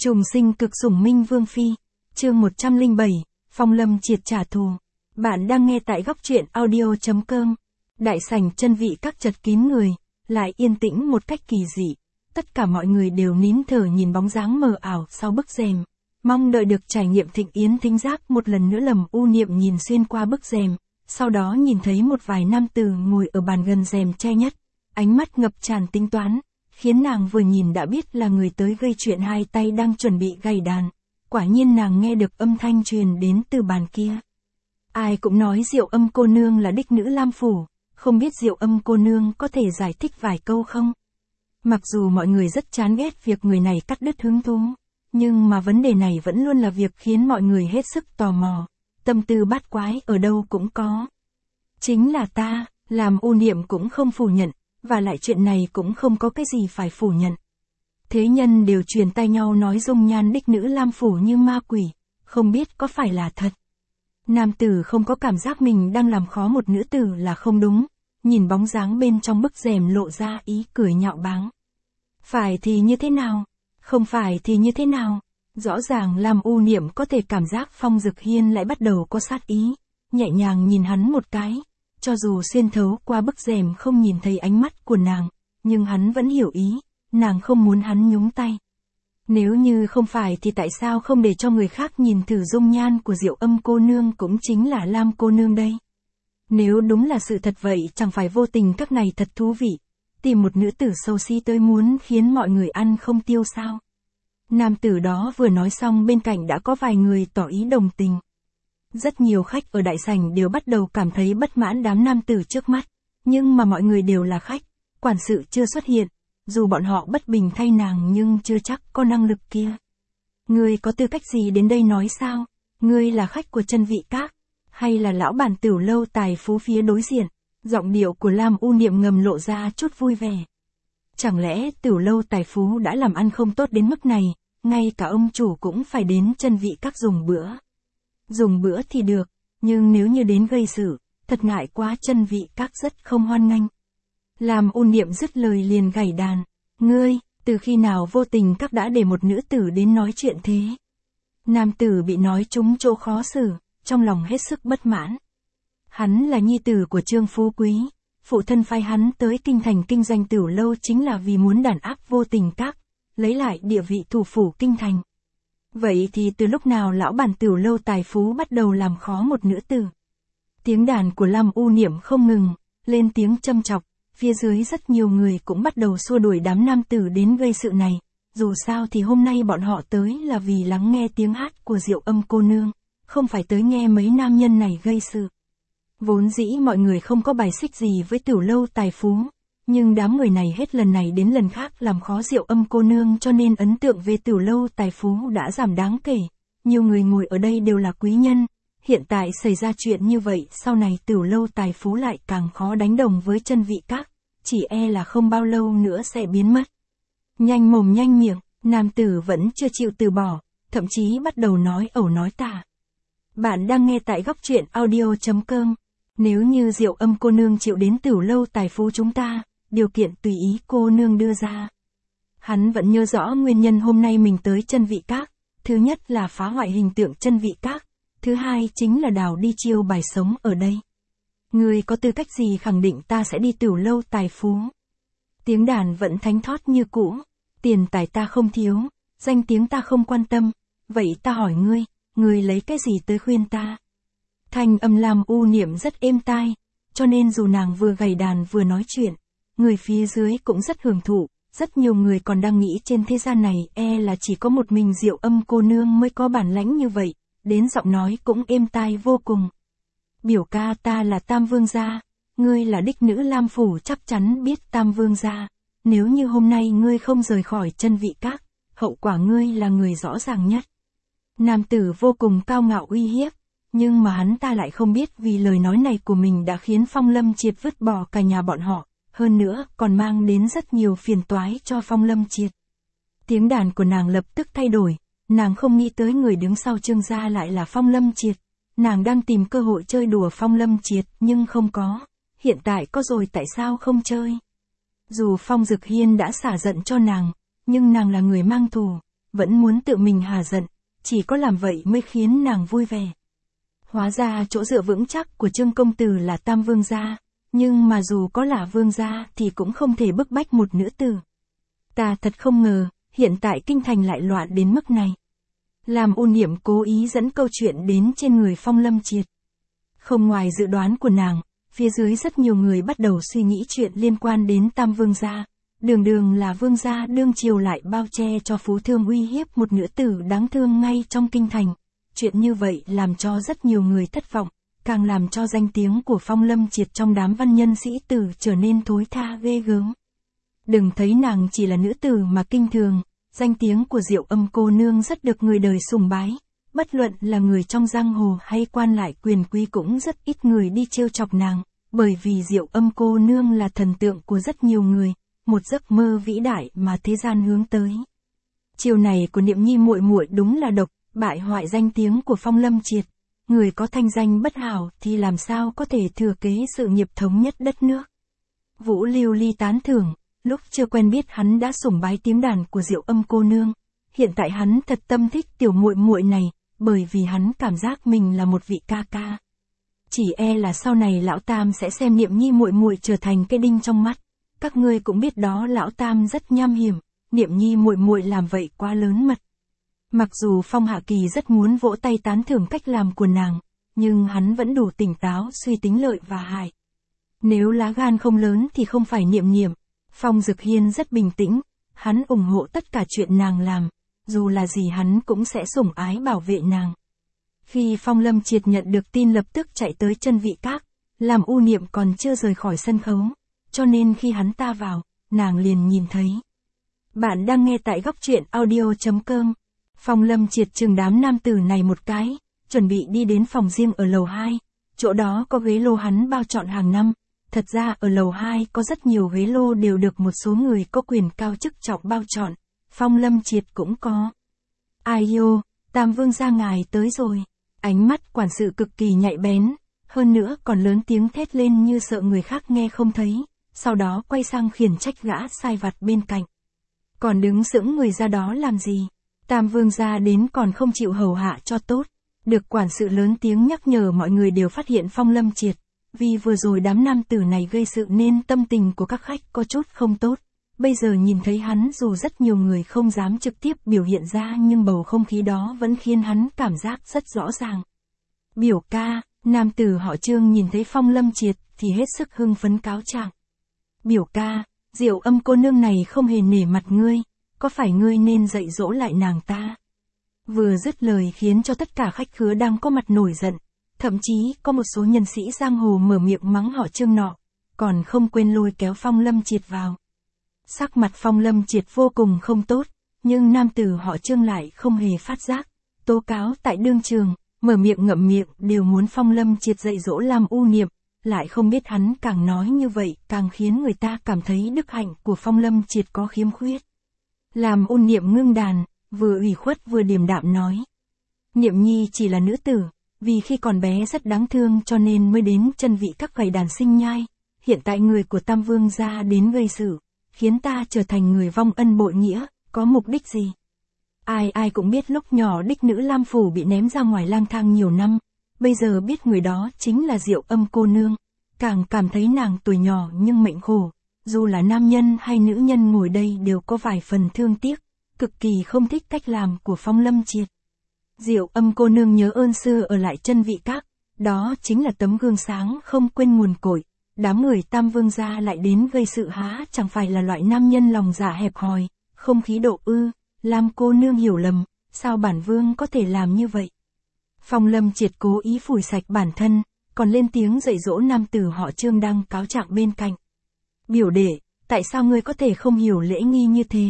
Trùng sinh cực sủng Minh Vương Phi. Chương 107, Phong Lâm Triệt trả thù. Bạn đang nghe tại góc truyện audio.com. Đại sảnh chân vị các chật kín người, lại yên tĩnh một cách kỳ dị. Tất cả mọi người đều nín thở nhìn bóng dáng mờ ảo sau bức rèm. Mong đợi được trải nghiệm thịnh yến thính giác một lần nữa lầm u niệm nhìn xuyên qua bức rèm. Sau đó nhìn thấy một vài nam tử ngồi ở bàn gần rèm che nhất. Ánh mắt ngập tràn tính toán, khiến nàng vừa nhìn đã biết là người tới gây chuyện, hai tay đang chuẩn bị gảy đàn. Quả nhiên nàng nghe được âm thanh truyền đến từ bàn kia. Ai cũng nói Diệu Âm cô nương là đích nữ Lam Phủ, không biết Diệu Âm cô nương có thể giải thích vài câu không? Mặc dù mọi người rất chán ghét việc người này cắt đứt hứng thú, nhưng mà vấn đề này vẫn luôn là việc khiến mọi người hết sức tò mò. Tâm tư bát quái ở đâu cũng có. Chính là ta, làm u niệm cũng không phủ nhận, và lại chuyện này cũng không có cái gì phải phủ nhận. Thế nhân đều truyền tai nhau nói dung nhan đích nữ Lam Phủ như ma quỷ, không biết có phải là thật. Nam tử không có cảm giác mình đang làm khó một nữ tử là không đúng, nhìn bóng dáng bên trong bức rèm lộ ra ý cười nhạo báng. Phải thì như thế nào? Không phải thì như thế nào? Rõ ràng Lam U Niệm có thể cảm giác Phong Dực Hiên lại bắt đầu có sát ý, nhẹ nhàng nhìn hắn một cái. Cho dù xuyên thấu qua bức rèm không nhìn thấy ánh mắt của nàng, nhưng hắn vẫn hiểu ý, nàng không muốn hắn nhúng tay. Nếu như không phải thì tại sao không để cho người khác nhìn thử dung nhan của Diệu Âm cô nương cũng chính là Lam cô nương đây? Nếu đúng là sự thật vậy chẳng phải vô tình các này thật thú vị, tìm một nữ tử xấu xí tới muốn khiến mọi người ăn không tiêu sao? Nam tử đó vừa nói xong bên cạnh đã có vài người tỏ ý đồng tình. Rất nhiều khách ở đại sảnh đều bắt đầu cảm thấy bất mãn đám nam tử trước mắt, nhưng mà mọi người đều là khách, quản sự chưa xuất hiện, dù bọn họ bất bình thay nàng nhưng chưa chắc có năng lực kia. Ngươi có tư cách gì đến đây nói sao? Ngươi là khách của Chân Vị Các, hay là lão bản Tửu Lâu Tài Phú phía đối diện? Giọng điệu của Lam U Niệm ngầm lộ ra chút vui vẻ. Chẳng lẽ Tửu Lâu Tài Phú đã làm ăn không tốt đến mức này, ngay cả ông chủ cũng phải đến Chân Vị Các dùng bữa? Dùng bữa thì được, nhưng nếu như đến gây sự, thật ngại quá, Chân Vị Các rất không hoan nghênh. Lam U Niệm dứt lời liền gảy đàn. Ngươi, từ khi nào vô tình các đã để một nữ tử đến nói chuyện thế? Nam tử bị nói trúng chỗ khó xử, trong lòng hết sức bất mãn. Hắn là nhi tử của Trương Phú Quý, phụ thân phái hắn tới kinh thành kinh doanh Tửu Lâu chính là vì muốn đàn áp vô tình các, lấy lại địa vị thủ phủ kinh thành. Vậy thì từ lúc nào lão bản Tửu Lâu Tài Phú bắt đầu làm khó một nữ tử? Tiếng đàn của Lam U Niệm không ngừng, lên tiếng châm chọc, phía dưới rất nhiều người cũng bắt đầu xua đuổi đám nam tử đến gây sự này, dù sao thì hôm nay bọn họ tới là vì lắng nghe tiếng hát của Diệu Âm cô nương, không phải tới nghe mấy nam nhân này gây sự. Vốn dĩ mọi người không có bài xích gì với Tửu Lâu Tài Phú, nhưng đám người này hết lần này đến lần khác làm khó Diệu Âm cô nương cho nên ấn tượng về Tửu Lâu Tài Phú đã giảm đáng kể. Nhiều người ngồi ở đây đều là quý nhân, hiện tại xảy ra chuyện như vậy sau này Tửu Lâu Tài Phú lại càng khó đánh đồng với Chân Vị Các, chỉ e là không bao lâu nữa sẽ biến mất. Nhanh mồm nhanh miệng, nam tử vẫn chưa chịu từ bỏ, thậm chí bắt đầu nói ẩu nói tả. Bạn đang nghe tại góc truyện audio.com. Nếu như Diệu Âm cô nương chịu đến Tửu Lâu Tài Phú chúng ta, điều kiện tùy ý cô nương đưa ra. Hắn vẫn nhớ rõ nguyên nhân hôm nay mình tới Chân Vị Các, thứ nhất là phá hoại hình tượng Chân Vị Các, thứ hai chính là đào đi chiêu bài sống ở đây. Ngươi có tư cách gì khẳng định ta sẽ đi Tửu Lâu Tài Phú? Tiếng đàn vẫn thánh thót như cũ, tiền tài ta không thiếu, danh tiếng ta không quan tâm, vậy ta hỏi ngươi lấy cái gì tới khuyên ta? Thanh âm Lam U Niệm rất êm tai, cho nên dù nàng vừa gảy đàn vừa nói chuyện, người phía dưới cũng rất hưởng thụ, rất nhiều người còn đang nghĩ trên thế gian này e là chỉ có một mình Diệu Âm cô nương mới có bản lãnh như vậy, đến giọng nói cũng êm tai vô cùng. Biểu ca, ta là Tam Vương gia, ngươi là đích nữ Lam Phủ chắc chắn biết Tam Vương gia, nếu như hôm nay ngươi không rời khỏi Chân Vị Các, hậu quả ngươi là người rõ ràng nhất. Nam tử vô cùng cao ngạo uy hiếp, nhưng mà hắn ta lại không biết vì lời nói này của mình đã khiến Phong Lâm Triệt vứt bỏ cả nhà bọn họ, hơn nữa còn mang đến rất nhiều phiền toái cho Phong Lâm Triệt. Tiếng đàn của nàng lập tức thay đổi, nàng không nghĩ tới người đứng sau Trương gia lại là Phong Lâm Triệt. Nàng đang tìm cơ hội chơi đùa Phong Lâm Triệt nhưng không có, hiện tại có rồi tại sao không chơi? Dù Phong Dực Hiên đã xả giận cho nàng, nhưng nàng là người mang thù, vẫn muốn tự mình hả giận, chỉ có làm vậy mới khiến nàng vui vẻ. Hóa ra chỗ dựa vững chắc của Trương công tử là Tam Vương gia, nhưng mà dù có là vương gia thì cũng không thể bức bách một nữ tử. Ta thật không ngờ, hiện tại kinh thành lại loạn đến mức này. Làm U Niệm cố ý dẫn câu chuyện đến trên người Phong Lâm Triệt. Không ngoài dự đoán của nàng, phía dưới rất nhiều người bắt đầu suy nghĩ chuyện liên quan đến Tam Vương gia. Đường đường là vương gia đương triều lại bao che cho phú thương uy hiếp một nữ tử đáng thương ngay trong kinh thành. Chuyện như vậy làm cho rất nhiều người thất vọng, càng làm cho danh tiếng của Phong Lâm Triệt trong đám văn nhân sĩ tử trở nên thối tha ghê gớm. Đừng thấy nàng chỉ là nữ tử mà kinh thường, danh tiếng của Diệu Âm cô nương rất được người đời sùng bái, bất luận là người trong giang hồ hay quan lại quyền quý cũng rất ít người đi trêu chọc nàng, bởi vì Diệu Âm cô nương là thần tượng của rất nhiều người, một giấc mơ vĩ đại mà thế gian hướng tới. Chiều này của Niệm Nhi muội muội đúng là độc, bại hoại danh tiếng của Phong Lâm Triệt. Người có thanh danh bất hảo thì làm sao có thể thừa kế sự nghiệp thống nhất đất nước. Vũ Lưu Ly tán thưởng, lúc chưa quen biết hắn đã sủng bái tiếng đàn của Diệu Âm cô nương. Hiện tại hắn thật tâm thích tiểu muội muội này, bởi vì hắn cảm giác mình là một vị ca ca. Chỉ e là sau này lão Tam sẽ xem Niệm Nhi muội muội trở thành cái đinh trong mắt. Các ngươi cũng biết đó, lão Tam rất nham hiểm, Niệm Nhi muội muội làm vậy quá lớn mật. Mặc dù Phong Hạ Kỳ rất muốn vỗ tay tán thưởng cách làm của nàng, nhưng hắn vẫn đủ tỉnh táo suy tính lợi và hại. Nếu lá gan không lớn thì không phải Niệm Niệm. Phong Dực Hiên rất bình tĩnh, hắn ủng hộ tất cả chuyện nàng làm, dù là gì hắn cũng sẽ sủng ái bảo vệ nàng. Khi Phong Lâm Triệt nhận được tin lập tức chạy tới Chân Vị Các, làm U Niệm còn chưa rời khỏi sân khấu, cho nên khi hắn ta vào, nàng liền nhìn thấy. Bạn đang nghe tại góc truyện audio.com. Phong Lâm Triệt chừng đám nam tử này một cái, chuẩn bị đi đến phòng riêng ở lầu 2, chỗ đó có ghế lô hắn bao chọn hàng năm. Thật ra ở lầu 2 có rất nhiều ghế lô đều được một số người có quyền cao chức trọng bao chọn, Phong Lâm Triệt cũng có. Ai yêu, Tam Vương gia ngài tới rồi. Ánh mắt quản sự cực kỳ nhạy bén, hơn nữa còn lớn tiếng thét lên như sợ người khác nghe không thấy, sau đó quay sang khiển trách gã sai vặt bên cạnh. Còn đứng sững người ra đó làm gì? Tam Vương gia đến còn không chịu hầu hạ cho tốt. Được quản sự lớn tiếng nhắc nhở, mọi người đều phát hiện Phong Lâm Triệt. Vì vừa rồi đám nam tử này gây sự nên tâm tình của các khách có chút không tốt. Bây giờ nhìn thấy hắn dù rất nhiều người không dám trực tiếp biểu hiện ra nhưng bầu không khí đó vẫn khiến hắn cảm giác rất rõ ràng. Biểu ca, nam tử họ Trương nhìn thấy Phong Lâm Triệt thì hết sức hưng phấn cáo trạng. Biểu ca, Diệu Âm cô nương này không hề nể mặt ngươi, có phải ngươi nên dạy dỗ lại nàng ta? Vừa dứt lời khiến cho tất cả khách khứa đang có mặt nổi giận. Thậm chí có một số nhân sĩ giang hồ mở miệng mắng họ Trương nọ, còn không quên lôi kéo Phong Lâm Triệt vào. Sắc mặt Phong Lâm Triệt vô cùng không tốt, nhưng nam tử họ Trương lại không hề phát giác. Tố cáo tại đương trường, mở miệng ngậm miệng đều muốn Phong Lâm Triệt dạy dỗ làm U Niệm, lại không biết hắn càng nói như vậy càng khiến người ta cảm thấy đức hạnh của Phong Lâm Triệt có khiếm khuyết. Làm U Niệm ngưng đàn, vừa ủy khuất vừa điềm đạm nói. Niệm Nhi chỉ là nữ tử. Vì khi còn bé rất đáng thương cho nên mới đến Chân Vị Các gầy đàn sinh nhai, hiện tại người của Tam Vương gia đến gây sự, khiến ta trở thành người vong ân bội nghĩa, có mục đích gì? Ai cũng biết lúc nhỏ đích nữ Lam Phủ bị ném ra ngoài lang thang nhiều năm, bây giờ biết người đó chính là Diệu Âm cô nương, càng cảm thấy nàng tuổi nhỏ nhưng mệnh khổ, dù là nam nhân hay nữ nhân ngồi đây đều có vài phần thương tiếc, cực kỳ không thích cách làm của Phong Lâm Triệt. Diệu Âm cô nương nhớ ơn xưa ở lại Chân Vị Các, đó chính là tấm gương sáng không quên nguồn cội. Đám người Tam Vương gia lại đến gây sự há chẳng phải là loại nam nhân lòng dạ hẹp hòi, không khí độ ư? Lam cô nương hiểu lầm, sao bản vương có thể làm như vậy? Phong Lâm Triệt cố ý phủi sạch bản thân, còn lên tiếng dạy dỗ nam tử họ Trương đang cáo trạng bên cạnh. Biểu đệ, tại sao ngươi có thể không hiểu lễ nghi như thế?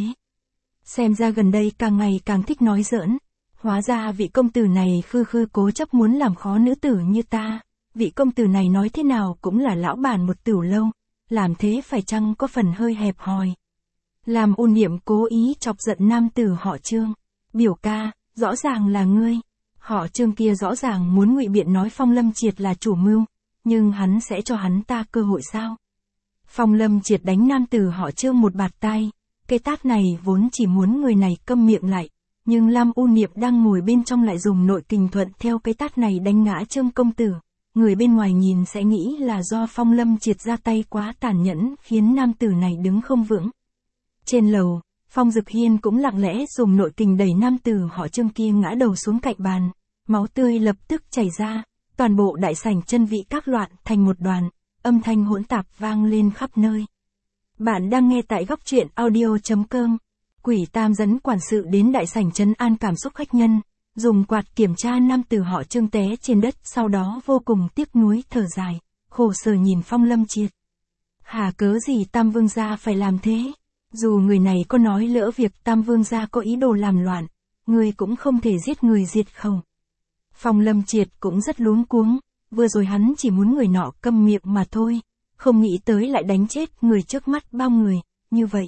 Xem ra gần đây càng ngày càng thích nói giỡn. Hóa ra vị công tử này khư cố chấp muốn làm khó nữ tử như ta. Vị công tử này nói thế nào cũng là lão bản một tửu lâu, làm thế phải chăng có phần hơi hẹp hòi. Làm U Niệm cố ý chọc giận nam tử họ Trương. Biểu ca, rõ ràng là ngươi. Họ Trương kia rõ ràng muốn ngụy biện nói Phong Lâm Triệt là chủ mưu, nhưng hắn sẽ cho hắn ta cơ hội sao? Phong Lâm Triệt đánh nam tử họ Trương một bạt tai, cái tát này vốn chỉ muốn người này câm miệng lại. nhưng Lam U Niệm đang ngồi bên trong lại dùng nội kình thuận theo cái tát này đánh ngã Trương công tử. Người bên ngoài nhìn sẽ nghĩ là do Phong Lâm Triệt ra tay quá tàn nhẫn khiến nam tử này đứng không vững. Trên lầu, Phong Dực Hiên cũng lặng lẽ dùng nội kình đẩy nam tử họ Trương kia ngã đầu xuống cạnh bàn. Máu tươi lập tức chảy ra, toàn bộ đại sảnh chân vị các loạn thành một đoàn, âm thanh hỗn tạp vang lên khắp nơi. Bạn đang nghe tại góc truyện audio.com. Quỷ Tam dẫn quản sự đến đại sảnh trấn an cảm xúc khách nhân, dùng quạt kiểm tra nam tử họ Trương té trên đất, sau đó vô cùng tiếc nuối thở dài, khổ sở nhìn Phong Lâm Triệt. Hà cớ gì Tam Vương gia phải làm thế? Dù người này có nói lỡ việc Tam Vương gia có ý đồ làm loạn, người cũng không thể giết người diệt khẩu. Phong Lâm Triệt cũng rất luống cuống, vừa rồi hắn chỉ muốn người nọ câm miệng mà thôi, không nghĩ tới lại đánh chết người trước mắt bao người, như vậy.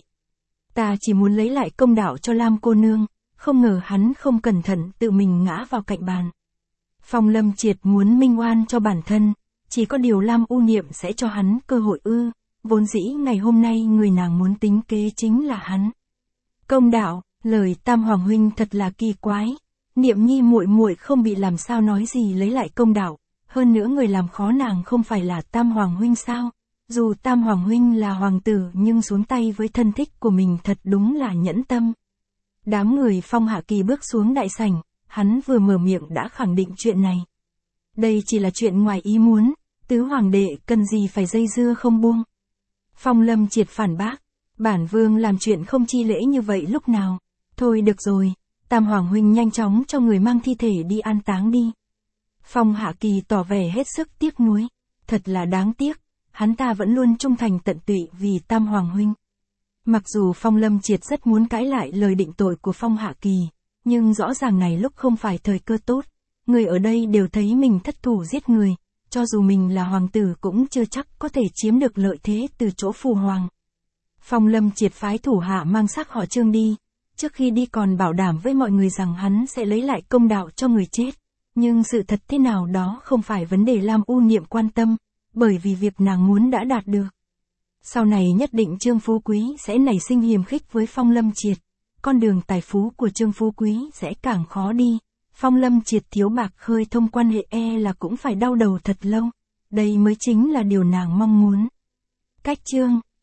Ta chỉ muốn lấy lại công đạo cho Lam cô nương, không ngờ hắn không cẩn thận tự mình ngã vào cạnh bàn. Phong Lâm Triệt muốn minh oan cho bản thân, chỉ có điều Lam U Niệm sẽ cho hắn cơ hội ư, vốn dĩ ngày hôm nay người nàng muốn tính kế chính là hắn. Công đạo, lời Tam Hoàng huynh thật là kỳ quái, Niệm Nhi muội muội không bị làm sao nói gì lấy lại công đạo, hơn nữa người làm khó nàng không phải là Tam Hoàng huynh sao? Dù Tam Hoàng huynh là hoàng tử nhưng xuống tay với thân thích của mình thật đúng là nhẫn tâm. Đám người Phong Hạ Kỳ bước xuống đại sảnh, hắn vừa mở miệng đã khẳng định chuyện này. Đây chỉ là chuyện ngoài ý muốn, tứ hoàng đệ cần gì phải dây dưa không buông. Phong Lâm Triệt phản bác, bản vương làm chuyện không chi lễ như vậy lúc nào. Thôi được rồi, Tam Hoàng huynh nhanh chóng cho người mang thi thể đi an táng đi. Phong Hạ Kỳ tỏ vẻ hết sức tiếc nuối, thật là đáng tiếc. Hắn ta vẫn luôn trung thành tận tụy vì Tam Hoàng huynh. Mặc dù Phong Lâm Triệt rất muốn cãi lại lời định tội của Phong Hạ Kỳ, nhưng rõ ràng này lúc không phải thời cơ tốt. Người ở đây đều thấy mình thất thủ giết người, cho dù mình là hoàng tử cũng chưa chắc có thể chiếm được lợi thế từ chỗ phù hoàng. Phong Lâm Triệt phái thủ hạ mang xác họ Trương đi, trước khi đi còn bảo đảm với mọi người rằng hắn sẽ lấy lại công đạo cho người chết. Nhưng sự thật thế nào đó không phải vấn đề Lam U Niệm quan tâm, bởi vì việc nàng muốn đã đạt được. Sau này nhất định Trương Phú Quý sẽ nảy sinh hiềm khích với Phong Lâm Triệt, con đường tài phú của Trương Phú Quý sẽ càng khó đi. Phong Lâm Triệt thiếu bạc khơi thông quan hệ là cũng phải đau đầu thật lâu, đây mới chính là điều nàng mong muốn. Cách chương